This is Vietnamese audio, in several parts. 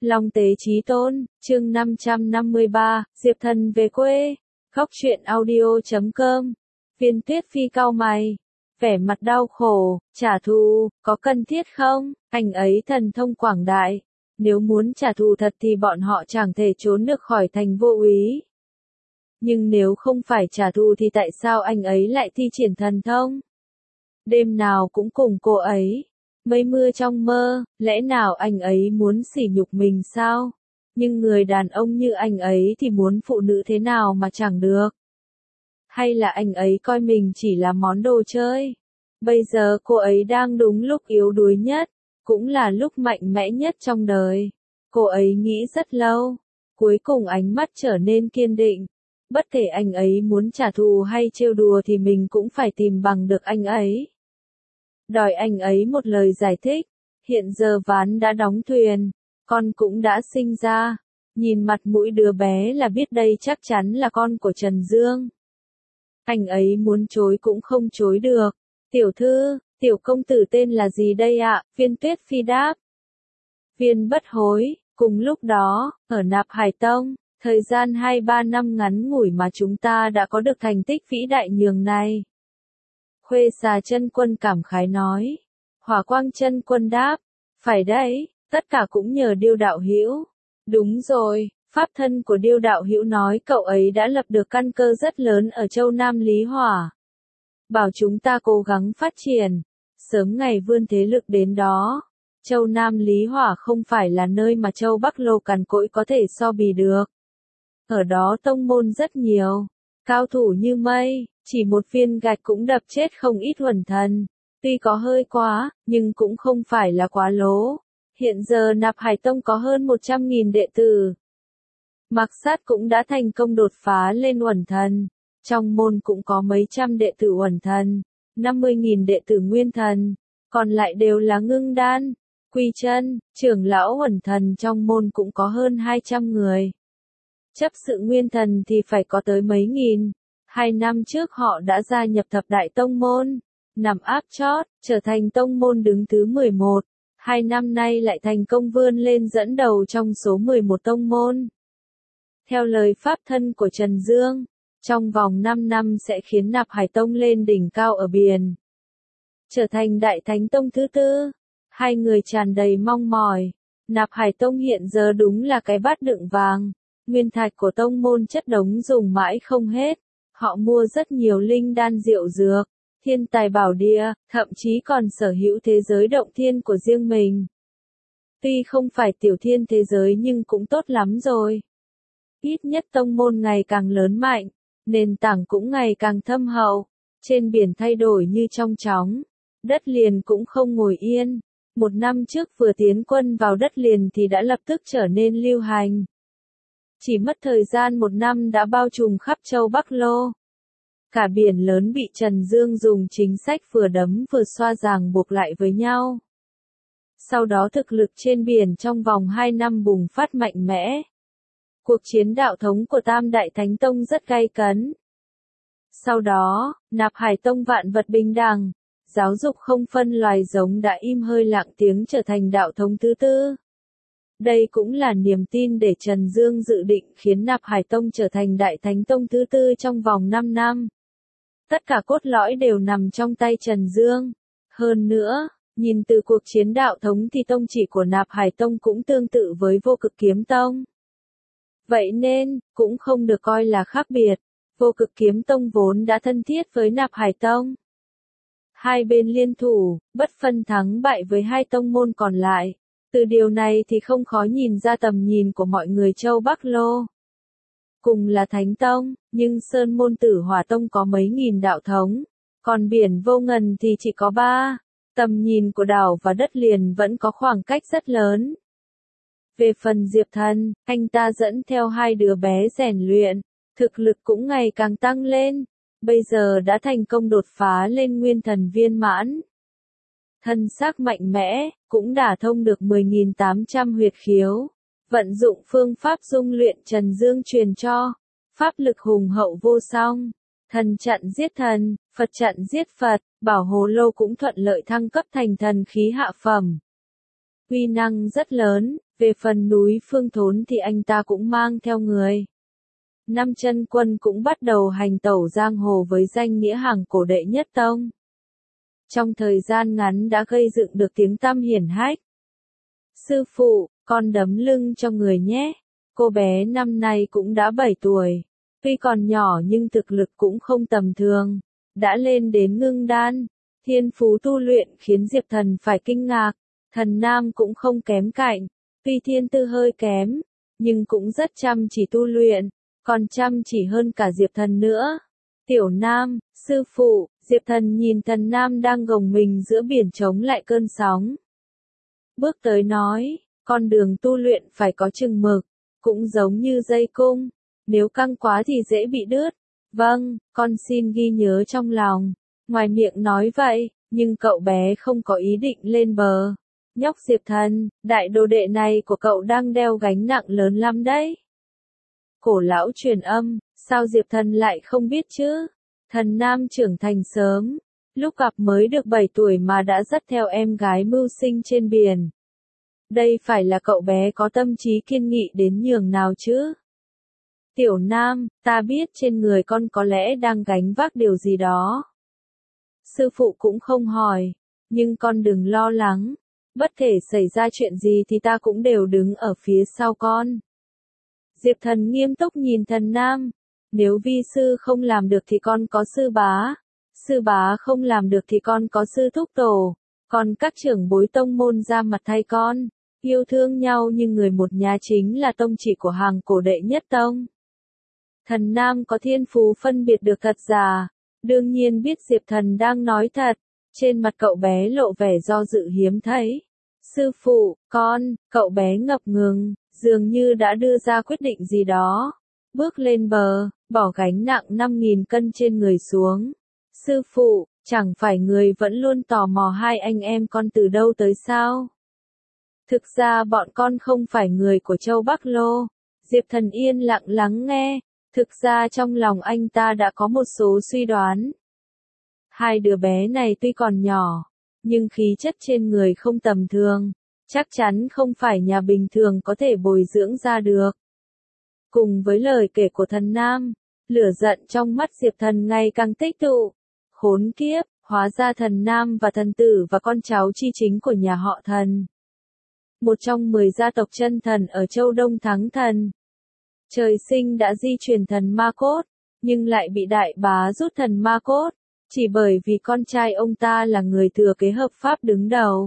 Long tế chí tôn, chương 553, Diệp Thần về quê. Góc truyện audio.com. Viên Tuyết Phi cau mày, vẻ mặt đau khổ, trả thù, có cần thiết không? Anh ấy thần thông quảng đại, nếu muốn trả thù thật thì bọn họ chẳng thể trốn được khỏi thành vô úy. Nhưng nếu không phải trả thù thì tại sao anh ấy lại thi triển thần thông? Đêm nào cũng cùng cô ấy. Mây mưa trong mơ, lẽ nào anh ấy muốn sỉ nhục mình sao? Nhưng người đàn ông như anh ấy thì muốn phụ nữ thế nào mà chẳng được? Hay là anh ấy coi mình chỉ là món đồ chơi? Bây giờ cô ấy đang đúng lúc yếu đuối nhất, cũng là lúc mạnh mẽ nhất trong đời. Cô ấy nghĩ rất lâu, cuối cùng ánh mắt trở nên kiên định. Bất kể anh ấy muốn trả thù hay trêu đùa thì mình cũng phải tìm bằng được anh ấy. Đòi anh ấy một lời giải thích. Hiện giờ ván đã đóng thuyền, con cũng đã sinh ra. Nhìn mặt mũi đứa bé là biết đây chắc chắn là con của Trần Dương. Anh ấy muốn chối cũng không chối được. Tiểu thư, tiểu công tử tên là gì đây ạ? Viên Tuyết Phi đáp. Viên Bất Hối. Cùng lúc đó, ở Nạp Hải Tông, thời gian 2-3 năm ngắn ngủi mà chúng ta đã có được thành tích vĩ đại nhường này. Khuê Xà Chân Quân cảm khái nói. Hỏa Quang Chân Quân đáp. Phải đấy, tất cả cũng nhờ Điêu đạo hữu. Đúng rồi, pháp thân của Điêu đạo hữu nói cậu ấy đã lập được căn cơ rất lớn ở châu Nam Lý Hỏa. Bảo chúng ta cố gắng phát triển, sớm ngày vươn thế lực đến đó. Châu Nam Lý Hỏa không phải là nơi mà châu Bắc Lô cằn cỗi có thể so bì được. Ở đó tông môn rất nhiều, cao thủ như mây, chỉ một viên gạch cũng đập chết không ít huẩn thần. Tuy có hơi quá, nhưng cũng không phải là quá lố. Hiện giờ Nạp Hải Tông có hơn 100.000 đệ tử. Mạc Sát cũng đã thành công đột phá lên huẩn thần. Trong môn cũng có mấy trăm đệ tử huẩn thần, 50.000 đệ tử nguyên thần, còn lại đều là ngưng đan. Quy Chân, trưởng lão huẩn thần trong môn cũng có hơn 200 người. Chấp sự nguyên thần thì phải có tới mấy nghìn. 2 năm trước họ đã gia nhập thập đại tông môn, nằm áp chót, trở thành tông môn đứng thứ 11. 2 năm nay lại thành công vươn lên dẫn đầu trong số 11 tông môn. Theo lời pháp thân của Trần Dương, trong vòng 5 năm sẽ khiến Nạp Hải Tông lên đỉnh cao ở biển, trở thành Đại Thánh Tông thứ tư. Hai người tràn đầy mong mỏi. Nạp Hải Tông hiện giờ đúng là cái bát đựng vàng. Nguyên thạch của tông môn chất đống dùng mãi không hết. Họ mua rất nhiều linh đan diệu dược, thiên tài bảo địa, thậm chí còn sở hữu thế giới động thiên của riêng mình. Tuy không phải tiểu thiên thế giới nhưng cũng tốt lắm rồi. Ít nhất tông môn ngày càng lớn mạnh, nền tảng cũng ngày càng thâm hậu. Trên biển thay đổi như trong chóng, đất liền cũng không ngồi yên. 1 năm trước vừa tiến quân vào đất liền thì đã lập tức trở nên lưu hành. Chỉ mất thời gian 1 năm đã bao trùm khắp châu Bắc Lô. Cả biển lớn bị Trần Dương dùng chính sách vừa đấm vừa xoa ràng buộc lại với nhau. Sau đó thực lực trên biển trong vòng 2 năm bùng phát mạnh mẽ. Cuộc chiến đạo thống của Tam Đại Thánh Tông rất gay cấn. Sau đó, Nạp Hải Tông vạn vật bình đẳng, giáo dục không phân loài giống đã im hơi lặng tiếng trở thành đạo thống thứ tư. Đây cũng là niềm tin để Trần Dương dự định khiến Nạp Hải Tông trở thành Đại Thánh Tông thứ tư trong vòng 5 năm. Tất cả cốt lõi đều nằm trong tay Trần Dương. Hơn nữa, nhìn từ cuộc chiến đạo thống thì tông chỉ của Nạp Hải Tông cũng tương tự với Vô Cực Kiếm Tông. Vậy nên, cũng không được coi là khác biệt. Vô Cực Kiếm Tông vốn đã thân thiết với Nạp Hải Tông. Hai bên liên thủ, bất phân thắng bại với hai tông môn còn lại. Từ điều này thì không khó nhìn ra tầm nhìn của mọi người châu Bắc Lô. Cùng là Thánh Tông, nhưng Sơn Môn Tử Hỏa Tông có mấy nghìn đạo thống, còn biển Vô Ngần thì chỉ có 3. Tầm nhìn của đảo và đất liền vẫn có khoảng cách rất lớn. Về phần Diệp Thần, anh ta dẫn theo 2 đứa bé rèn luyện, thực lực cũng ngày càng tăng lên, bây giờ đã thành công đột phá lên nguyên thần viên mãn. Thân xác mạnh mẽ, cũng đả thông được 10.800 huyệt khiếu. Vận dụng phương pháp dung luyện Trần Dương truyền cho, pháp lực hùng hậu vô song. Thần chặn giết thần, Phật chặn giết Phật, Bảo Hồ Lô cũng thuận lợi thăng cấp thành thần khí hạ phẩm. Uy năng rất lớn, Về phần núi Phương Thốn thì anh ta cũng mang theo người. Năm chân quân cũng bắt đầu hành tẩu giang hồ với danh nghĩa hàng cổ đệ nhất tông. Trong thời gian ngắn đã gây dựng được tiếng tăm hiển hách. Sư phụ, con đấm lưng cho người nhé. Cô bé năm nay cũng đã 7 tuổi. Tuy còn nhỏ nhưng thực lực cũng không tầm thường. Đã lên đến ngưng đan. Thiên phú tu luyện khiến Diệp Thần phải kinh ngạc. Thần Nam cũng không kém cạnh. Tuy thiên tư hơi kém, nhưng cũng rất chăm chỉ tu luyện. Còn chăm chỉ hơn cả Diệp Thần nữa. Tiểu Nam, sư phụ, Diệp Thần nhìn Thần Nam đang gồng mình giữa biển chống lại cơn sóng. Bước tới nói, con đường tu luyện phải có chừng mực, cũng giống như dây cung, nếu căng quá thì dễ bị đứt. Vâng, con xin ghi nhớ trong lòng. Ngoài miệng nói vậy, nhưng cậu bé không có ý định lên bờ. Nhóc Diệp Thần, đại đồ đệ này của cậu đang đeo gánh nặng lớn lắm đấy. Cổ lão truyền âm, sao Diệp Thần lại không biết chứ? Thần Nam trưởng thành sớm, lúc gặp mới được 7 tuổi mà đã dắt theo em gái mưu sinh trên biển. Đây phải là cậu bé có tâm trí kiên nghị đến nhường nào chứ? Tiểu Nam, ta biết trên người con có lẽ đang gánh vác điều gì đó. Sư phụ cũng không hỏi, nhưng con đừng lo lắng, bất kể xảy ra chuyện gì thì ta cũng đều đứng ở phía sau con. Diệp Thần nghiêm túc nhìn Thần Nam, nếu vi sư không làm được thì con có sư bá không làm được thì con có sư thúc tổ, còn các trưởng bối tông môn ra mặt thay con, yêu thương nhau như người một nhà chính là tông chỉ của hàng cổ đệ nhất tông. Thần Nam có thiên phú phân biệt được thật giả, đương nhiên biết Diệp Thần đang nói thật, trên mặt cậu bé lộ vẻ do dự hiếm thấy. Sư phụ, cậu bé ngập ngừng, dường như đã đưa ra quyết định gì đó. Bước lên bờ, bỏ gánh nặng 5.000 cân trên người xuống. Sư phụ, chẳng phải người vẫn luôn tò mò hai anh em con từ đâu tới sao? Thực ra bọn con không phải người của Châu Bắc Lô. Diệp Thần yên lặng lắng nghe, thực ra trong lòng anh ta đã có một số suy đoán. Hai đứa bé này tuy còn nhỏ, nhưng khí chất trên người không tầm thường, chắc chắn không phải nhà bình thường có thể bồi dưỡng ra được. Cùng với lời kể của Thần Nam, lửa giận trong mắt Diệp Thần ngày càng tích tụ. Khốn kiếp, hóa ra Thần Nam và Thần Tử và con cháu chi chính của nhà họ Thần. Một trong 10 gia tộc chân thần ở châu Đông Thắng Thần. Trời sinh đã di truyền thần ma cốt, nhưng lại bị đại bá rút thần ma cốt, chỉ bởi vì con trai ông ta là người thừa kế hợp pháp đứng đầu.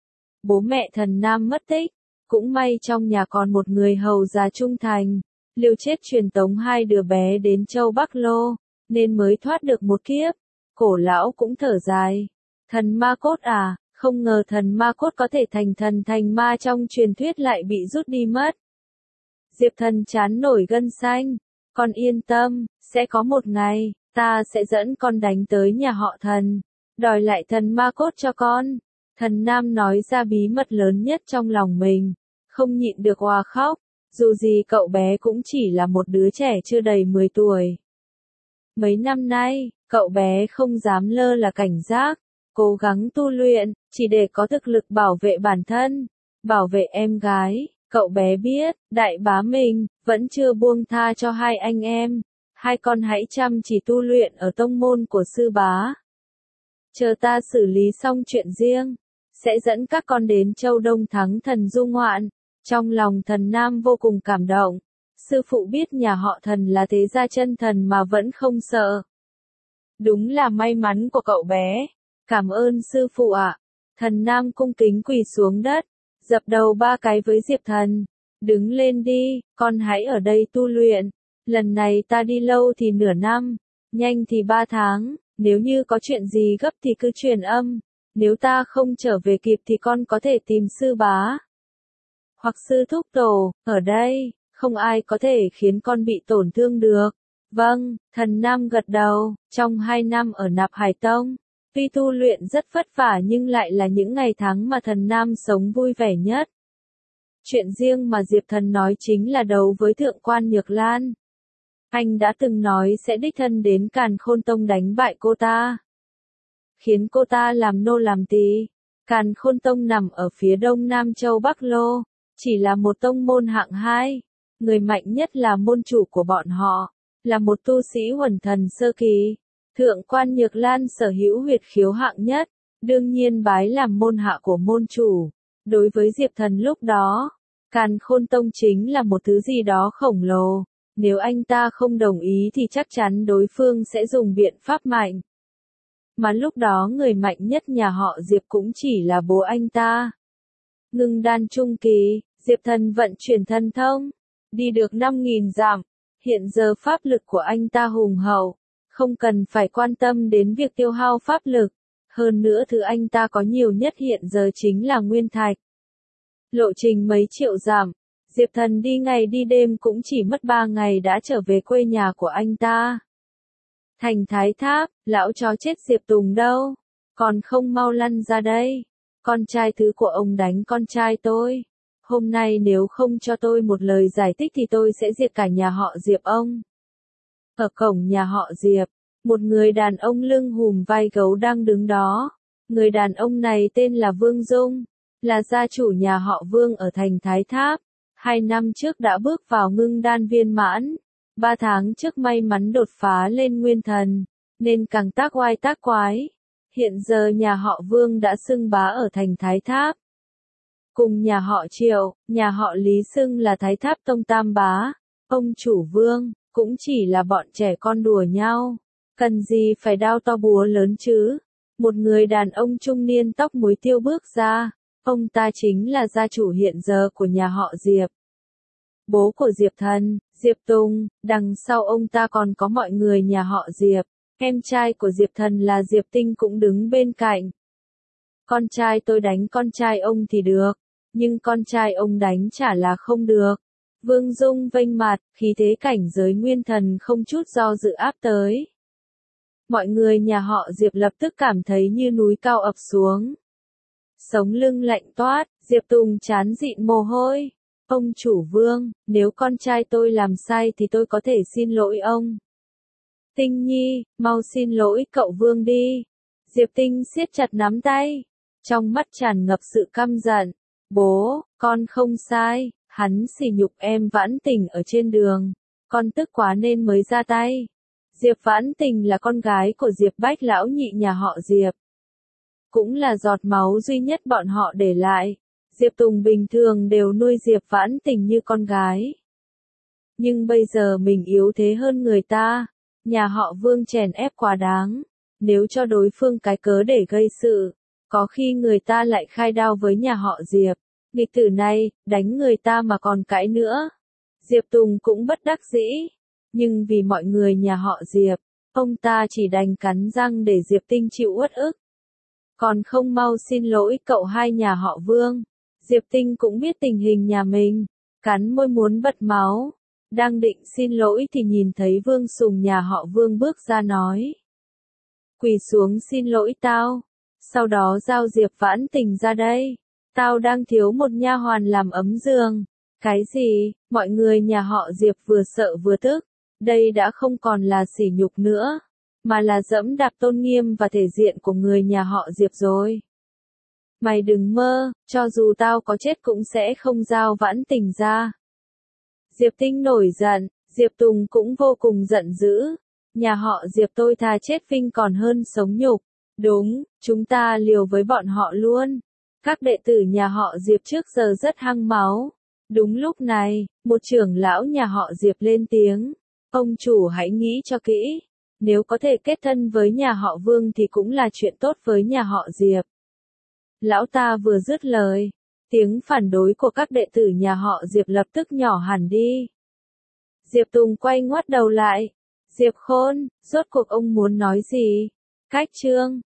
Bố mẹ Thần Nam mất tích, cũng may trong nhà còn một người hầu già trung thành, liều chết truyền tống hai đứa bé đến châu Bắc Lô, nên mới thoát được một kiếp. Cổ lão cũng thở dài. Thần ma cốt à, không ngờ thần ma cốt có thể thành thần thành ma trong truyền thuyết lại bị rút đi mất. Diệp Thần chán nổi gân xanh. Con yên tâm, sẽ có một ngày, ta sẽ dẫn con đánh tới nhà họ Thần, đòi lại thần ma cốt cho con. Thần Nam nói ra bí mật lớn nhất trong lòng mình, không nhịn được òa khóc, dù gì cậu bé cũng chỉ là một đứa trẻ chưa đầy 10 tuổi. Mấy năm nay, cậu bé không dám lơ là cảnh giác, cố gắng tu luyện, chỉ để có thực lực bảo vệ bản thân, bảo vệ em gái. Cậu bé biết, đại bá mình, vẫn chưa buông tha cho hai anh em. Hai con hãy chăm chỉ tu luyện ở tông môn của sư bá. Chờ ta xử lý xong chuyện riêng, sẽ dẫn các con đến châu Đông Thắng Thần du ngoạn. Trong lòng Thần Nam vô cùng cảm động. Sư phụ biết nhà họ Thần là thế gia chân thần mà vẫn không sợ. Đúng là may mắn của cậu bé. Cảm ơn sư phụ ạ. Thần Nam cung kính quỳ xuống đất, dập đầu 3 cái với Diệp Thần. Đứng lên đi, con hãy ở đây tu luyện. Lần này ta đi lâu thì nửa năm, nhanh thì 3 tháng, nếu như có chuyện gì gấp thì cứ truyền âm. Nếu ta không trở về kịp thì con có thể tìm sư bá hoặc sư thúc tổ, ở đây, không ai có thể khiến con bị tổn thương được. Vâng, Thần Nam gật đầu. Trong 2 năm ở Nạp Hải Tông, tuy tu luyện rất vất vả nhưng lại là những ngày tháng mà Thần Nam sống vui vẻ nhất. Chuyện riêng mà Diệp Thần nói chính là đấu với Thượng quan Nhược Lan. Anh đã từng nói sẽ đích thân đến Càn Khôn Tông đánh bại cô ta, khiến cô ta làm nô làm tỳ. Càn Khôn Tông nằm ở phía đông nam châu Bắc Lô, chỉ là một tông môn hạng 2, người mạnh nhất là môn chủ của bọn họ, là một tu sĩ huẩn thần sơ kỳ. Thượng quan Nhược Lan sở hữu huyệt khiếu hạng nhất, đương nhiên bái làm môn hạ của môn chủ. Đối với Diệp Thần lúc đó, Càn Khôn Tông chính là một thứ gì đó khổng lồ. Nếu anh ta không đồng ý thì chắc chắn đối phương sẽ dùng biện pháp mạnh. Mà lúc đó người mạnh nhất nhà họ Diệp cũng chỉ là bố anh ta. Ngưng đan trung kỳ, Diệp Thần vận chuyển thần thông, đi được 5.000 dặm. Hiện giờ pháp lực của anh ta hùng hậu, không cần phải quan tâm đến việc tiêu hao pháp lực. Hơn nữa thứ anh ta có nhiều nhất hiện giờ chính là nguyên thạch. Lộ trình mấy triệu dặm, Diệp Thần đi ngày đi đêm cũng chỉ mất 3 ngày đã trở về quê nhà của anh ta. Thành Thái Tháp, lão chó chết Diệp Tùng đâu? Còn không mau lăn ra đây. Con trai thứ của ông đánh con trai tôi. Hôm nay nếu không cho tôi một lời giải thích thì tôi sẽ diệt cả nhà họ Diệp ông. Ở cổng nhà họ Diệp, một người đàn ông lưng hùm vai gấu đang đứng đó. Người đàn ông này tên là Vương Dung, là gia chủ nhà họ Vương ở thành Thái Tháp. 2 năm trước đã bước vào ngưng đan viên mãn. 3 tháng trước may mắn đột phá lên nguyên thần, nên càng tác oai tác quái. Hiện giờ nhà họ Vương đã xưng bá ở thành Thái Tháp. Cùng nhà họ Triệu, nhà họ Lý xưng là Thái Tháp Tông Tam Bá. Ông chủ Vương, cũng chỉ là bọn trẻ con đùa nhau. Cần gì phải đao to búa lớn chứ? Một người đàn ông trung niên tóc muối tiêu bước ra. Ông ta chính là gia chủ hiện giờ của nhà họ Diệp. Bố của Diệp Thần, Diệp Tùng, đằng sau ông ta còn có mọi người nhà họ Diệp. Em trai của Diệp Thần là Diệp Tinh cũng đứng bên cạnh. Con trai tôi đánh con trai ông thì được, nhưng con trai ông đánh chả là không được. Vương Dung vênh mặt, khí thế cảnh giới nguyên thần không chút do dự áp tới. Mọi người nhà họ Diệp lập tức cảm thấy như núi cao ập xuống. Sống lưng lạnh toát, Diệp Tùng chán dịn mồ hôi. Ông chủ Vương, nếu con trai tôi làm sai thì tôi có thể xin lỗi ông. Tinh Nhi, mau xin lỗi cậu Vương đi. Diệp Tinh siết chặt nắm tay, trong mắt tràn ngập sự căm giận. Bố, con không sai, hắn sỉ nhục em Vãn Tình ở trên đường. Con tức quá nên mới ra tay. Diệp Vãn Tình là con gái của Diệp Bách lão nhị nhà họ Diệp. Cũng là giọt máu duy nhất bọn họ để lại. Diệp Tùng bình thường đều nuôi Diệp Vãn Tình như con gái. Nhưng bây giờ mình yếu thế hơn người ta. Nhà họ Vương chèn ép quá đáng. Nếu cho đối phương cái cớ để gây sự, có khi người ta lại khai đao với nhà họ Diệp. Nghịch tử này, đánh người ta mà còn cãi nữa. Diệp Tùng cũng bất đắc dĩ. Nhưng vì mọi người nhà họ Diệp, ông ta chỉ đành cắn răng để Diệp Tinh chịu uất ức. Còn không mau xin lỗi cậu hai nhà họ Vương. Diệp Tinh cũng biết tình hình nhà mình, cắn môi muốn bật máu. Đang định xin lỗi thì nhìn thấy Vương Sùng nhà họ Vương bước ra nói. Quỳ xuống xin lỗi tao, sau đó giao Diệp Vãn Tình ra đây. Tao đang thiếu một nha hoàn làm ấm giường. Cái gì? Mọi người nhà họ Diệp vừa sợ vừa tức. Đây đã không còn là sỉ nhục nữa, mà là dẫm đạp tôn nghiêm và thể diện của người nhà họ Diệp rồi. Mày đừng mơ, cho dù tao có chết cũng sẽ không giao Vãn Tình ra. Diệp Tinh nổi giận, Diệp Tùng cũng vô cùng giận dữ. Nhà họ Diệp tôi thà chết vinh còn hơn sống nhục. Đúng, chúng ta liều với bọn họ luôn. Các đệ tử nhà họ Diệp trước giờ rất hăng máu. Đúng lúc này, một trưởng lão nhà họ Diệp lên tiếng. Ông chủ hãy nghĩ cho kỹ. Nếu có thể kết thân với nhà họ Vương thì cũng là chuyện tốt với nhà họ Diệp. Lão ta vừa dứt lời, tiếng phản đối của các đệ tử nhà họ Diệp lập tức nhỏ hẳn đi. Diệp Tùng quay ngoắt đầu lại. Diệp Khôn, rốt cuộc ông muốn nói gì? Cách chương